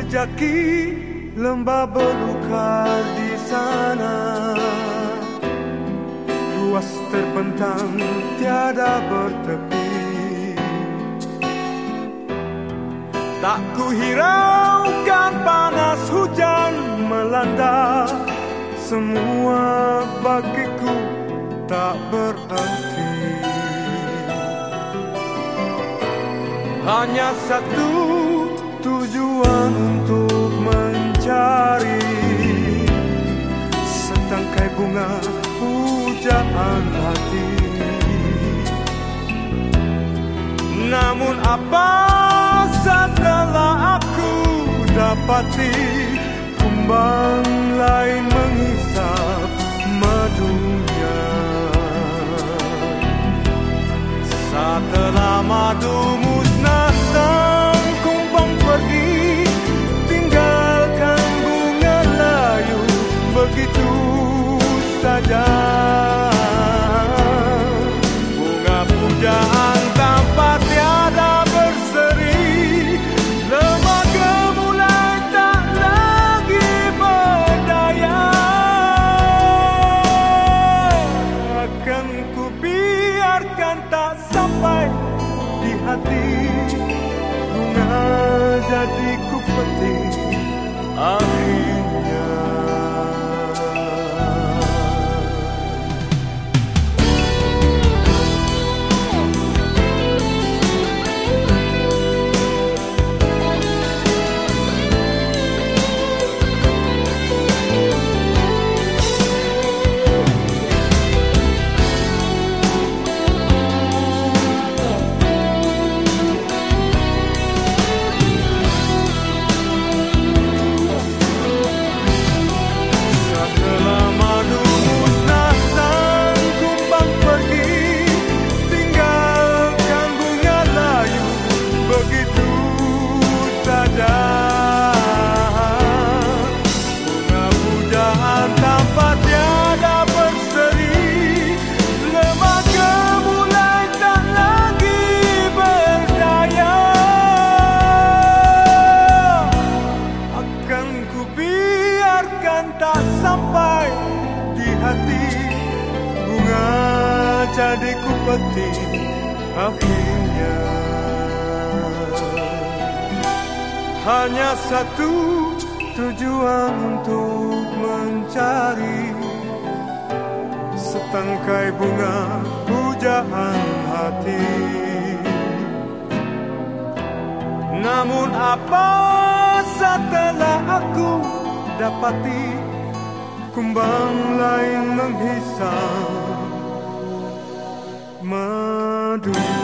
jejaki lembah belukar di sana, luas terbentang tiada bertepi. Tak ku hiraukan panas hujan melanda, semua bagiku tak berarti. Hanya satu tujuan untuk mencari setangkai bunga pujaan hati. Namun apa setelah aku dapati, kumbang lain menghisap madunya. Setelah madu musnah, sang kumbang pergi, tinggalkan bunga layu begitu saja. Bunga pujaan tanpa tiada berseri, lembaga mulai tak lagi berdaya. Akan ku biarkan tak sampai di hati, bunga jadi ku petik akhirnya. Tak sampai di hati, bunga jadi ku petik akhirnya. Hanya satu tujuan untuk mencari setangkai bunga pujaan hati. Namun apa setelah aku dapati, kumbang lain menghisap madu.